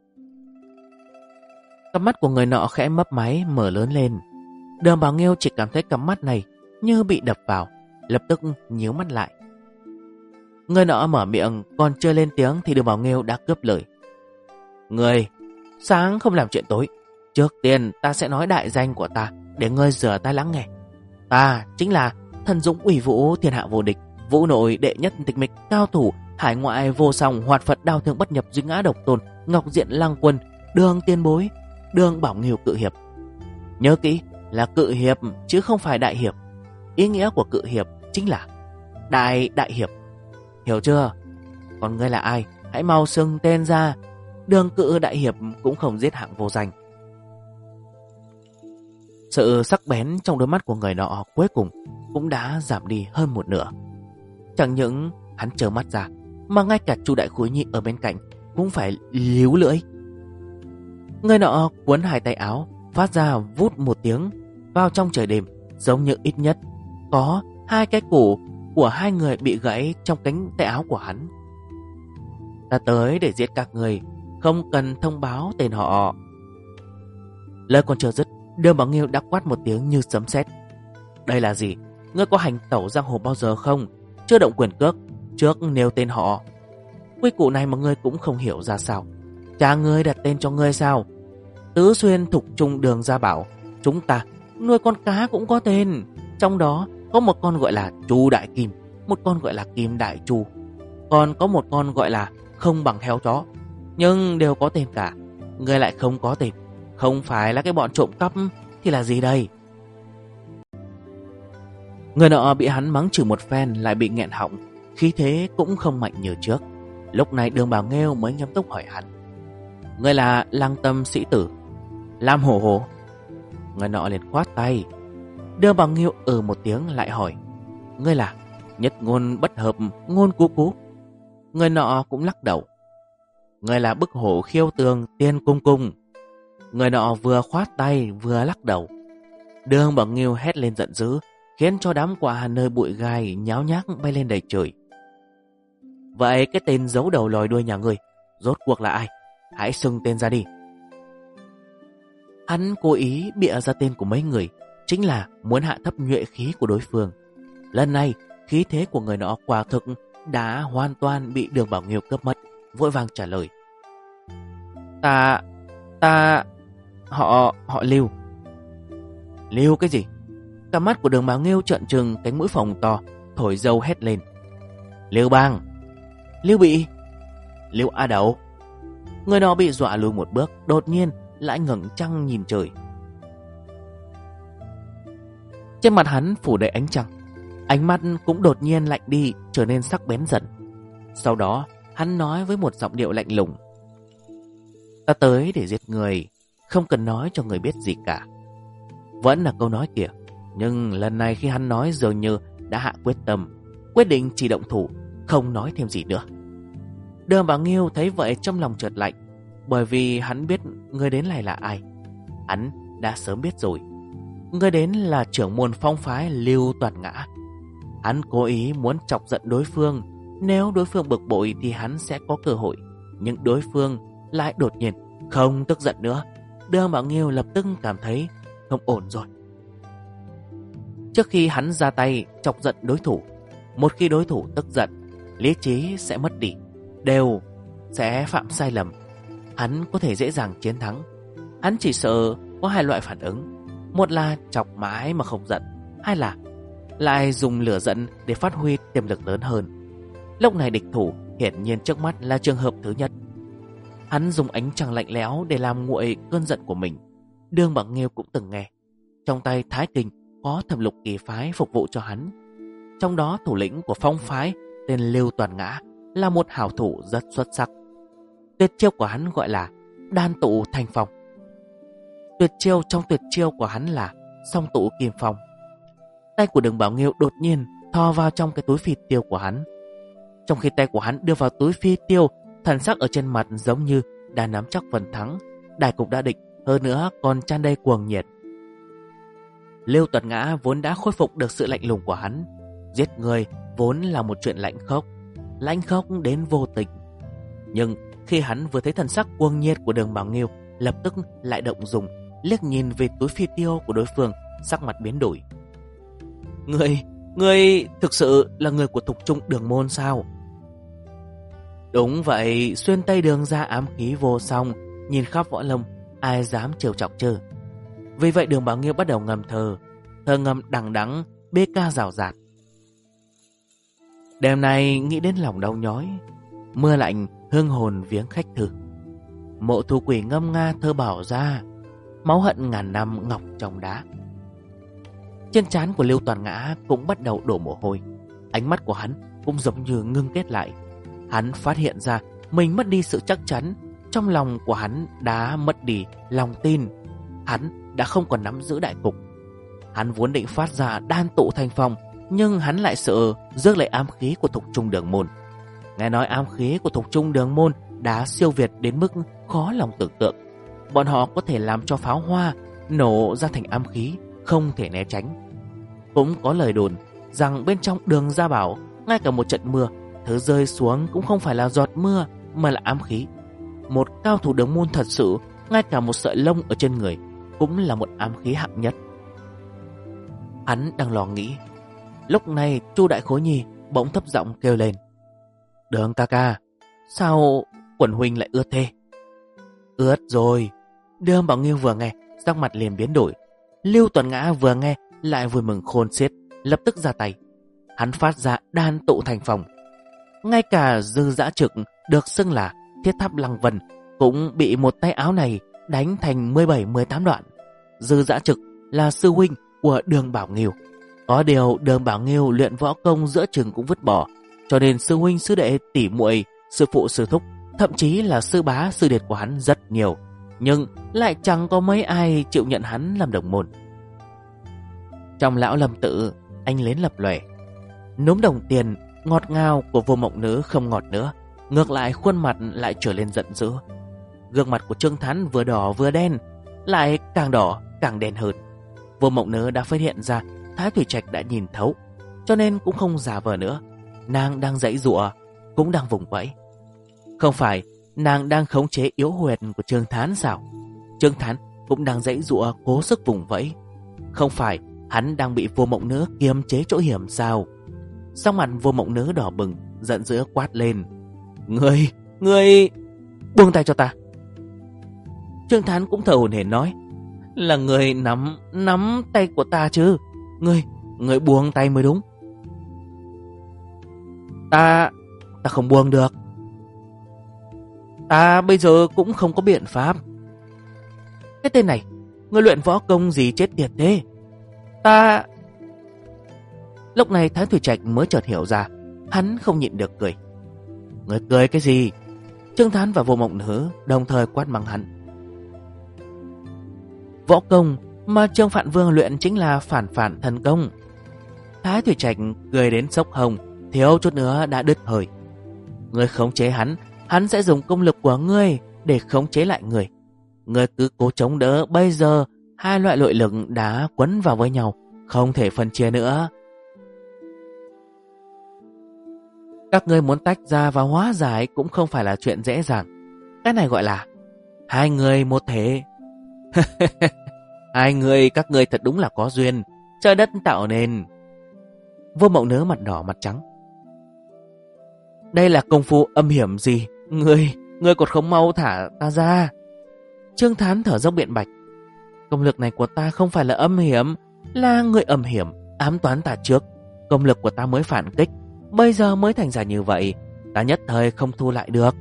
Cặp mắt của người nọ khẽ mấp máy mở lớn lên. Đường Bảo Nghiêu chỉ cảm thấy cặp mắt này như bị đập vào, lập tức nhíu mắt lại. Người nọ mở miệng còn chưa lên tiếng thì Đường Bảo Nghiêu đã cướp lời: "Người, sáng không làm chuyện tối. Trước tiên ta sẽ nói đại danh của ta để ngươi rửa tai lắng nghe. Ta chính là thần dũng ủy vũ, thiên hạ vô địch, vũ nội đệ nhất tịch mịch, cao thủ hải ngoại vô song, hoạt Phật đao thương bất nhập, duy ngã độc tôn, ngọc diện lăng quân, Đường tiên bối, Đường Bảo Nghiêu cự hiệp. Nhớ kỹ là cự hiệp chứ không phải đại hiệp. Ý nghĩa của cự hiệp chính là đại hiệp. Hiểu chưa? Còn ngươi là ai? Hãy mau xưng tên ra. Đường cự đại hiệp cũng không giết hạng vô danh." Sự sắc bén trong đôi mắt của người nọ cuối cùng cũng đã giảm đi hơn một nửa. Chẳng những hắn trợn mắt ra, mà ngay cả Chu Đại Khối Nhi ở bên cạnh cũng phải líu lưỡi. Người nọ cuốn hai tay áo, phát ra vút một tiếng vào trong trời đêm, giống như ít nhất có hai cái cổ của hai người bị gãy trong cánh tay áo của hắn. "Ta tới để giết các người, không cần thông báo tên họ." Lời còn chưa dứt, Đường Bảo Nghiêu đã quát một tiếng như sấm sét: "Đây là gì? Ngươi có hành tẩu giang hồ bao giờ không? Chưa động quyền cước, trước nêu tên họ. Quy củ này mà ngươi cũng không hiểu ra sao? Cha ngươi đặt tên cho ngươi sao? Tứ xuyên thục trung Đường gia bảo, chúng ta nuôi con cá cũng có tên. Trong đó có một con gọi là Chu Đại Kim, một con gọi là Kim Đại Chu, còn có một con gọi là không bằng heo chó. Nhưng đều có tên cả. Ngươi lại không có tên, không phải là cái bọn trộm cắp thì là gì đây?" Người nọ bị hắn mắng chửi một phen lại bị nghẹn họng, khí thế cũng không mạnh như trước. Lúc này Đường Bảo Nghiêu mới nghiêm túc hỏi hắn: "Ngươi là Lăng Tâm sĩ tử Lam Hổ Hổ?" Người nọ liền khoát tay. Đường Bảo Nghiêu một tiếng lại hỏi: "Ngươi là Nhất Ngôn Bất Hợp Ngôn Cú Cú?" Người nọ cũng lắc đầu: "Ngươi là Bức Hổ Khiêu Tường Tiên Cung Cung." Người nọ vừa khoát tay vừa lắc đầu. Đường Bảo Nghiêu hét lên giận dữ, khiến cho đám quả nơi bụi gai nháo nhác bay lên đầy trời. "Vậy cái tên giấu đầu lòi đuôi nhà ngươi rốt cuộc là ai? Hãy xưng tên ra đi." Hắn cố ý bịa ra tên của mấy người, chính là muốn hạ thấp nhuệ khí của đối phương. Lần này khí thế của người nọ quả thực đã hoàn toàn bị Đường Bảo Nghiêu cướp mất, vội vàng trả lời: Ta họ Lưu." "Lưu cái gì?" Cả mắt của Đường Bảo Nghiêu trợn trừng, cánh mũi phồng to, thổi dâu hét lên: "Lưu Bang, Lưu Bị, Lưu A Đậu." Người nọ bị dọa lùi một bước, đột nhiên lại ngẩng trăng nhìn trời. Trên mặt hắn phủ đầy ánh trăng, ánh mắt cũng đột nhiên lạnh đi, trở nên sắc bén dần. Sau đó hắn nói với một giọng điệu lạnh lùng: "Ta tới để giết người, không cần nói cho người biết gì cả." Vẫn là câu nói kia, nhưng lần này khi hắn nói dường như đã hạ quyết tâm, quyết định chỉ động thủ, không nói thêm gì nữa. Đường Bảo Nghiêu thấy vậy trong lòng chợt lạnh, bởi vì hắn biết người đến này là ai. Hắn đã sớm biết rồi. Người đến là trưởng môn phong phái Lưu Toàn Ngã. Hắn cố ý muốn chọc giận đối phương. Nếu đối phương bực bội thì hắn sẽ có cơ hội, nhưng đối phương lại đột nhiên không tức giận nữa. Đường Bảo Nghiêu lập tức cảm thấy không ổn rồi. Trước khi hắn ra tay chọc giận đối thủ, một khi đối thủ tức giận, lý trí sẽ mất đi, đều sẽ phạm sai lầm. Hắn có thể dễ dàng chiến thắng. Hắn chỉ sợ có hai loại phản ứng. Một là chọc mãi mà không giận, hai là lại dùng lửa giận để phát huy tiềm lực lớn hơn. Lúc này địch thủ hiển nhiên trước mắt là trường hợp thứ nhất. Hắn dùng ánh trăng lạnh lẽo để làm nguội cơn giận của mình. Đường Bảo Nghiêu cũng từng nghe, trong tay Thái Kinh có thập lục kỳ phái phục vụ cho hắn. Trong đó thủ lĩnh của phong phái tên Lưu Toàn Ngã là một hảo thủ rất xuất sắc. Tuyệt chiêu của hắn gọi là đan tụ thành phong. Tuyệt chiêu trong tuyệt chiêu của hắn là song tụ kim phong. Tay của Đường Bảo Nghiêu đột nhiên thò vào trong cái túi phi tiêu của hắn. Trong khi tay của hắn đưa vào túi phi tiêu, thần sắc ở trên mặt giống như đã nắm chắc phần thắng, đại cục đã định, hơn nữa còn tràn đầy cuồng nhiệt. Lưu Tuật Ngã vốn đã khôi phục được sự lạnh lùng của hắn. Giết người vốn là một chuyện lạnh khốc đến vô tình. Nhưng khi hắn vừa thấy thần sắc cuồng nhiệt của Đường Bảo Nghiêu, lập tức lại động dung, liếc nhìn về túi phi tiêu của đối phương, sắc mặt biến đổi. Ngươi thực sự là người của Thục Trung Đường môn sao? Đúng vậy, xuyên Tây Đường ra ám khí vô song, nhìn khắp võ lâm, ai dám trêu chọc chứ? Vì vậy Đường Bảo Nghiêu bắt đầu ngâm thơ ngâm đằng đẵng, bê ca rào rạt. Đêm nay nghĩ đến lòng đau nhói, mưa lạnh hương hồn viếng khách thư. Mộ thu quỷ ngâm nga thơ bảo ra, máu hận ngàn năm ngọc trong đá. Trên trán của Lưu Toàn Ngã cũng bắt đầu đổ mồ hôi. Ánh mắt của hắn cũng giống như ngưng kết lại. Hắn phát hiện ra mình mất đi sự chắc chắn. Trong lòng của hắn đã mất đi lòng tin. Hắn đã không còn nắm giữ đại cục. Hắn vốn định phát ra đan tụ thành phong, nhưng hắn lại sợ rước lại ám khí của Thục Trung Đường môn. Nghe nói ám khí của Thục Trung Đường môn đã siêu việt đến mức khó lòng tưởng tượng. Bọn họ có thể làm cho pháo hoa nổ ra thành ám khí, không thể né tránh. Cũng có lời đồn rằng bên trong Đường Gia Bảo, ngay cả một trận mưa, thứ rơi xuống cũng không phải là giọt mưa mà là ám khí. Một cao thủ Đường môn thật sự, ngay cả một sợi lông ở trên người cũng là một ám khí hạng nhất. Hắn đang lo nghĩ. Lúc này Chu Đại Khối Nhi bỗng thấp giọng kêu lên: Đường ca ca, sao quần huynh lại ướt thế? Ướt rồi. Đường Bảo Nghiêu vừa nghe, sắc mặt liền biến đổi. Lưu Tuần Ngã vừa nghe lại vui mừng khôn xiết, lập tức ra tay. Hắn phát ra đan tụ thành phong. Ngay cả Dư Dã Trực được xưng là Thiết Tháp Lăng Vân cũng bị một tay áo này đánh thành 17-18 đoạn. Dư Dã Trực là sư huynh của Đường Bảo Nghiêu. Có điều Đường Bảo Nghiêu luyện võ công giữa chừng cũng vứt bỏ, cho nên sư huynh sư đệ tỷ muội, sư phụ sư thúc, thậm chí là sư bá sư điệt của hắn rất nhiều, nhưng lại chẳng có mấy ai chịu nhận hắn làm đồng môn. Trong lão Lâm tự, anh Lến lập lòe. Núm đồng tiền ngọt ngào của Vô Mộng Nữ không ngọt nữa, ngược lại khuôn mặt lại trở lên giận dữ. Gương mặt của Trương Thán vừa đỏ vừa đen, lại càng đỏ càng đen hơn. Vô Mộng Nữ đã phát hiện ra Thái Thủy Trạch đã nhìn thấu, cho nên cũng không giả vờ nữa. Nàng đang giãy giụa, cũng đang vùng vẫy. Không phải nàng đang khống chế yếu huyệt của Trương Thán sao? Trương Thán cũng đang giãy giụa cố sức vùng vẫy. Không phải hắn đang bị Vô Mộng Nữ kiềm chế chỗ hiểm sao? Sắc mặt Vô Mộng Nữ đỏ bừng, giận dữ quát lên: Ngươi buông tay cho ta. Trương Thán cũng thở hổn hển nói: Là người nắm tay của ta chứ. Ngươi buông tay mới đúng. Ta không buông được. Ta bây giờ cũng không có biện pháp. Cái tên này, ngươi luyện võ công gì chết tiệt thế? Lúc này Thái Thủy Trạch mới chợt hiểu ra, hắn không nhịn được cười. Ngươi cười cái gì? Trương Thán và Vô Mộng Nữ đồng thời quát mắng hắn. Võ công mà Trương Phạn Vương luyện chính là phản thần công. Thái Thủy Trạch cười đến sốc hồng, thiếu chút nữa đã đứt hơi. Ngươi khống chế hắn sẽ dùng công lực của ngươi để khống chế lại người. Ngươi cứ cố chống đỡ, bây giờ hai loại nội lực đã quấn vào với nhau, không thể phân chia nữa. Các ngươi muốn tách ra và hóa giải cũng không phải là chuyện dễ dàng. Cái này gọi là hai người một thể. Các ngươi thật đúng là có duyên, trời đất tạo nên. Vô Mộng Nữ mặt đỏ mặt trắng. Đây là công phu âm hiểm gì? Ngươi còn không mau thả ta ra. Trương Thán thở dốc biện bạch. Công lực này của ta không phải là âm hiểm, là người âm hiểm ám toán ta trước. Công lực của ta mới phản kích, bây giờ mới thành ra như vậy. Ta nhất thời không thu lại được.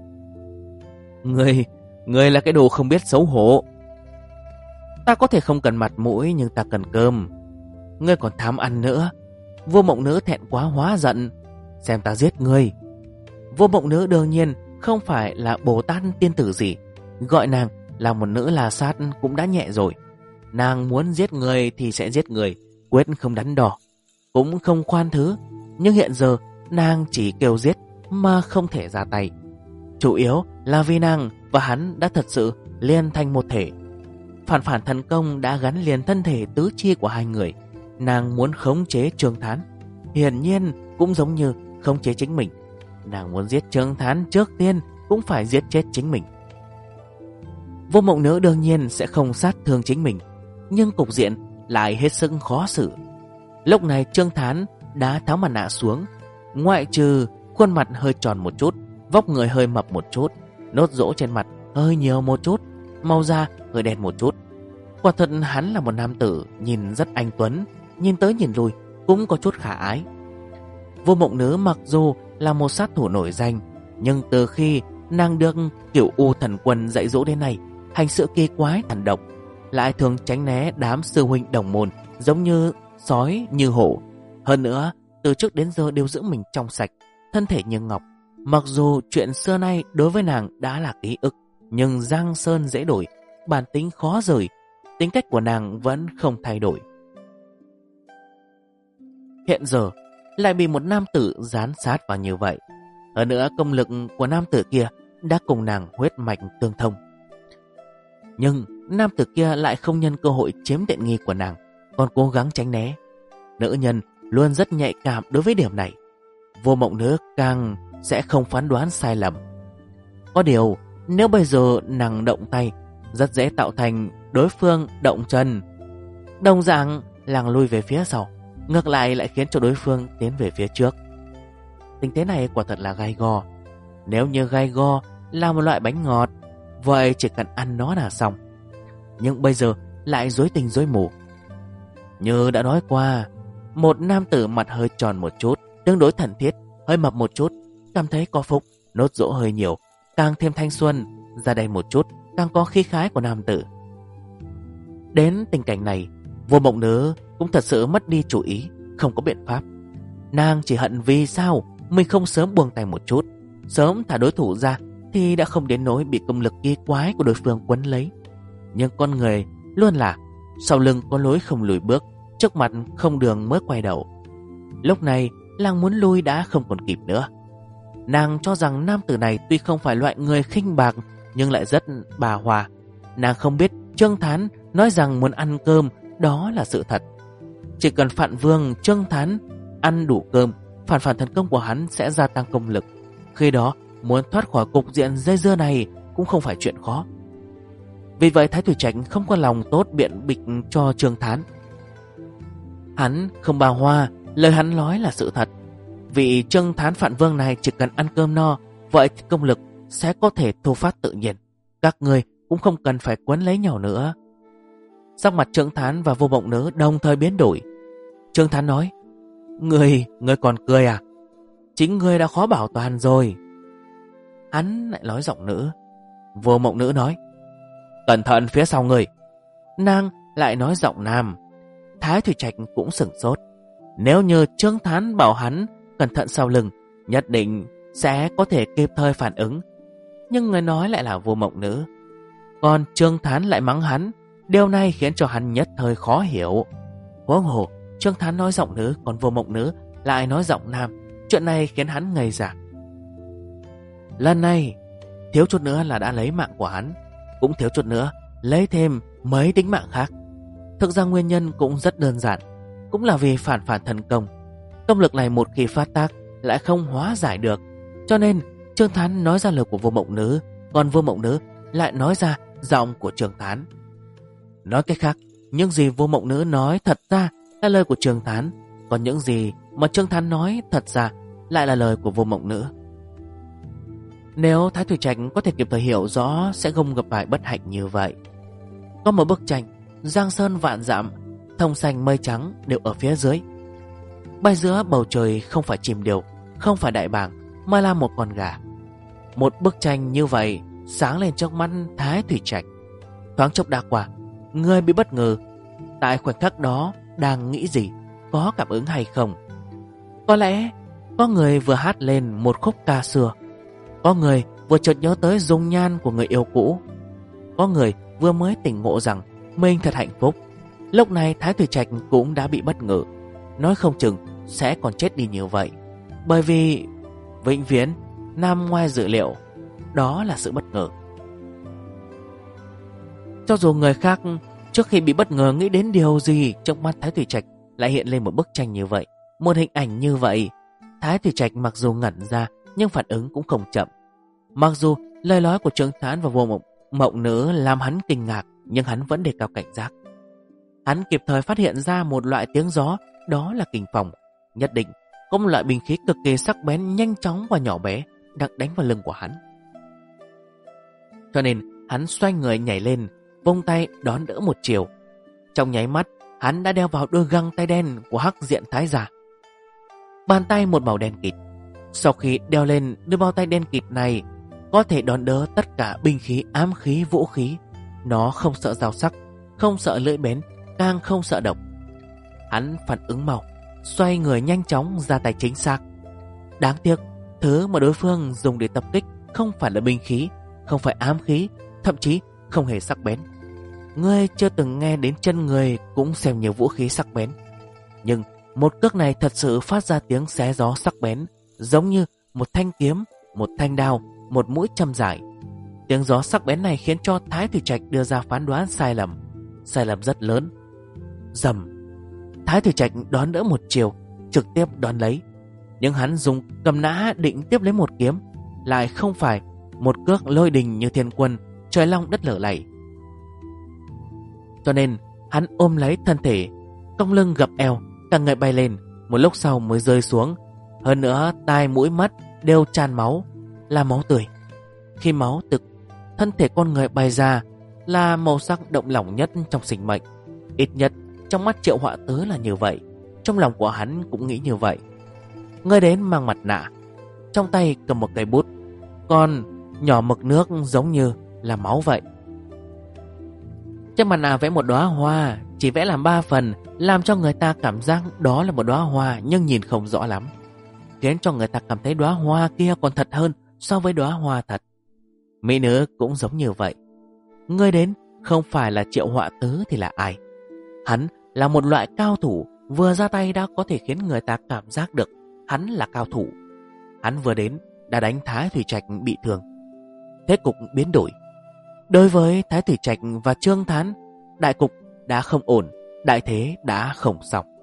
Ngươi là cái đồ không biết xấu hổ. Ta có thể không cần mặt mũi, nhưng ta cần cơm. Ngươi còn tham ăn nữa. Vô Mộng Nữ thẹn quá hóa giận. Xem ta giết ngươi. Vô Mộng Nữ đương nhiên không phải là Bồ Tát tiên tử gì. Gọi nàng là một nữ là sát cũng đã nhẹ rồi. Nàng muốn giết người thì sẽ giết người, quyết không đắn đo, cũng không khoan thứ. Nhưng hiện giờ nàng chỉ kêu giết mà không thể ra tay. Chủ yếu là vì nàng và hắn đã thật sự liên thành một thể. Phản phản thần công đã gắn liền thân thể tứ chi của hai người. Nàng muốn khống chế Trương Thán, hiển nhiên cũng giống như khống chế chính mình. Nàng muốn giết Trương Thán trước tiên cũng phải giết chết chính mình. Vô Mộng Nữ đương nhiên sẽ không sát thương chính mình, nhưng cục diện lại hết sức khó xử. Lúc này Trương Thán đã tháo mặt nạ xuống, ngoại trừ khuôn mặt hơi tròn một chút, vóc người hơi mập một chút, nốt rỗ trên mặt hơi nhiều một chút, màu da hơi đen một chút. Quả thật hắn là một nam tử nhìn rất anh tuấn, nhìn tới nhìn lui cũng có chút khả ái. Vô Mộng Nữ mặc dù là một sát thủ nổi danh, nhưng từ khi nàng được Cửu U Thần Quân dạy dỗ đến nay, hành sự kỳ quái tàn độc, lại thường tránh né đám sư huynh đồng môn, giống như sói như hổ. Hơn nữa, từ trước đến giờ đều giữ mình trong sạch, thân thể như ngọc. Mặc dù chuyện xưa nay đối với nàng đã là ký ức, nhưng giang sơn dễ đổi, bản tính khó rời, tính cách của nàng vẫn không thay đổi. Hiện giờ lại bị một nam tử dán sát vào như vậy. Hơn nữa công lực của nam tử kia đã cùng nàng huyết mạch tương thông. Nhưng nam tử kia lại không nhân cơ hội chiếm tiện nghi của nàng, còn cố gắng tránh né. Nữ nhân luôn rất nhạy cảm đối với điểm này. Vô Mộng Nữ càng sẽ không phán đoán sai lầm. Có điều nếu bây giờ nàng động tay, rất dễ tạo thành đối phương động chân. Đồng dạng nàng lui về phía sau, ngược lại khiến cho đối phương tiến về phía trước. Tình thế này quả thật là gai go. Nếu như gai go là một loại bánh ngọt, vậy chỉ cần ăn nó là xong. Nhưng bây giờ lại rối tình rối mù. Như đã nói qua, một nam tử mặt hơi tròn một chút, tương đối thần thiết, hơi mập một chút, cảm thấy có phúc, nốt rỗ hơi nhiều, càng thêm thanh xuân, ra đây một chút, càng có khí khái của nam tử. Đến tình cảnh này, Vô Mộng Nữ cũng thật sự mất đi chủ ý, không có biện pháp. Nàng chỉ hận vì sao mình không sớm buông tay một chút, sớm thả đối thủ ra thì đã không đến nỗi bị công lực kỳ quái của đối phương quấn lấy. Nhưng con người luôn là sau lưng có lối không lùi bước, trước mặt không đường mới quay đầu. Lúc này nàng muốn lui đã không còn kịp nữa. Nàng cho rằng nam tử này tuy không phải loại người khinh bạc, nhưng lại rất bà hòa. Nàng không biết Trương Thán nói rằng muốn ăn cơm, đó là sự thật. Chỉ cần Phạn Vương Trương Thán ăn đủ cơm, phản phản thần công của hắn sẽ gia tăng công lực. Khi đó muốn thoát khỏi cục diện dây dưa này cũng không phải chuyện khó. Vì vậy Thái Thủy Trạch không có lòng tốt biện bịch cho Trương Thán. Hắn không bà hoa, lời hắn nói là sự thật. Vì Trương Thán Phạn Vương này chỉ cần ăn cơm no, vậy thì công lực sẽ có thể thu phát tự nhiên. Các người cũng không cần phải quấn lấy nhau nữa. Sắc mặt Trương Thán và Vô Mộng Nữ đồng thời biến đổi. Trương Thán nói: Ngươi còn cười à? Chính ngươi đã khó bảo toàn rồi. Hắn lại nói giọng nữ. Vô Mộng Nữ nói: Cẩn thận phía sau ngươi. Nàng lại nói giọng nam. Thái Thủy Trạch cũng sửng sốt. Nếu như Trương Thán bảo hắn cẩn thận sau lưng, nhất định sẽ có thể kịp thời phản ứng. Nhưng người nói lại là Vô Mộng Nữ. Còn Trương Thán lại mắng hắn. Điều này khiến cho hắn nhất thời khó hiểu. Huống hồ Trương Thán nói giọng nữ, còn Vô Mộng Nữ lại nói giọng nam. Chuyện này khiến hắn ngây dại. Lần này thiếu chút nữa là đã lấy mạng của hắn, cũng thiếu chút nữa lấy thêm mấy tính mạng khác. Thực ra nguyên nhân cũng rất đơn giản, cũng là vì phản phản thần công. Công lực này một khi phát tác lại không hóa giải được, cho nên Trương Thán nói ra lời của Vô Mộng Nữ, còn Vô Mộng Nữ lại nói ra giọng của Trương Thán. Nói cách khác, những gì Vô Mộng Nữ nói thật ra là lời của Trương Thán, còn những gì mà Trương Thán nói thật ra lại là lời của Vô Mộng Nữ. Nếu Thái Thủy Trạch có thể kịp thời hiểu rõ sẽ không gặp phải bất hạnh như vậy. Có một bức tranh, giang sơn vạn dặm, thông xanh mây trắng đều ở phía dưới. Bay giữa bầu trời không phải chim điểu, không phải đại bàng, mà là một con gà. Một bức tranh như vậy sáng lên trước mắt Thái Thủy Trạch. Thoáng chốc đã qua, người bị bất ngờ. Tại khoảnh khắc đó đang nghĩ gì, có cảm ứng hay không? Có lẽ có người vừa hát lên một khúc ca xưa, có người vừa chợt nhớ tới dung nhan của người yêu cũ, có người vừa mới tỉnh ngộ rằng mình thật hạnh phúc. Lúc này Thái Thủy Trạch cũng đã bị bất ngờ, nói không chừng sẽ còn chết đi như vậy. Bởi vì vĩnh viễn nằm ngoài dự liệu, đó là sự bất ngờ. Cho dù người khác trước khi bị bất ngờ nghĩ đến điều gì, trong mắt Thái Thủy Trạch lại hiện lên một bức tranh như vậy, một hình ảnh như vậy. Thái Thủy Trạch mặc dù ngẩn ra nhưng phản ứng cũng không chậm. Mặc dù lời nói của Trương Thán và Vô Mộng Nữ làm hắn kinh ngạc, nhưng hắn vẫn đề cao cảnh giác. Hắn kịp thời phát hiện ra một loại tiếng gió, đó là kình phong. Nhất định có một loại binh khí cực kỳ sắc bén, nhanh chóng và nhỏ bé đang đánh vào lưng của hắn. Cho nên hắn xoay người nhảy lên, vung tay đón đỡ một chiều. Trong nháy mắt, hắn đã đeo vào đôi găng tay đen của Hắc Diện Thái Giả. Bàn tay một màu đen kịt. Sau khi đeo lên đôi bao tay đen kịt này, có thể đón đỡ tất cả binh khí, ám khí, vũ khí. Nó không sợ dao sắc, không sợ lưỡi bén, càng không sợ độc. Hắn phản ứng mau, xoay người nhanh chóng ra tay chính xác. Đáng tiếc, thứ mà đối phương dùng để tập kích không phải là binh khí, không phải ám khí, thậm chí không hề sắc bén. Ngươi chưa từng nghe đến chân người cũng xem nhiều vũ khí sắc bén, nhưng một cước này thật sự phát ra tiếng xé gió sắc bén, giống như một thanh kiếm, một thanh đao, một mũi châm dài. Tiếng gió sắc bén này khiến cho Thái Thủy Trạch đưa ra phán đoán sai lầm rất lớn. Rầm, Thái Thủy Trạch đón đỡ một chiều, trực tiếp đón lấy. Nhưng hắn dùng cầm nã định tiếp lấy một kiếm, lại không phải một cước lôi đình như thiên quân, trời long đất lở lầy. Cho nên hắn ôm lấy thân thể, cong lưng gập eo, cả người bay lên, một lúc sau mới rơi xuống. Hơn nữa tai mũi mắt đều tràn máu, là máu tươi. Khi máu từ thân thể con người bay ra là màu sắc động lòng nhất trong sinh mệnh. Ít nhất trong mắt Triệu Họa Tứ là như vậy, trong lòng của hắn cũng nghĩ như vậy. Người đến mang mặt nạ, trong tay cầm một cây bút, còn nhỏ mực nước giống như là máu vậy. Trên mặt nạ vẽ một đóa hoa, chỉ vẽ làm 3 phần, làm cho người ta cảm giác đó là một đóa hoa nhưng nhìn không rõ lắm, khiến cho người ta cảm thấy đóa hoa kia còn thật hơn so với đóa hoa thật. Mỹ nữ cũng giống như vậy. Người đến không phải là Triệu Họa Tứ thì là ai? Hắn là một loại cao thủ, vừa ra tay đã có thể khiến người ta cảm giác được hắn là cao thủ. Hắn vừa đến đã đánh Thái Thủy Trạch bị thương. Thế cục biến đổi. Đối với Thái Thủy Trạch và Trương Thán, đại cục đã không ổn, đại thế đã không xong.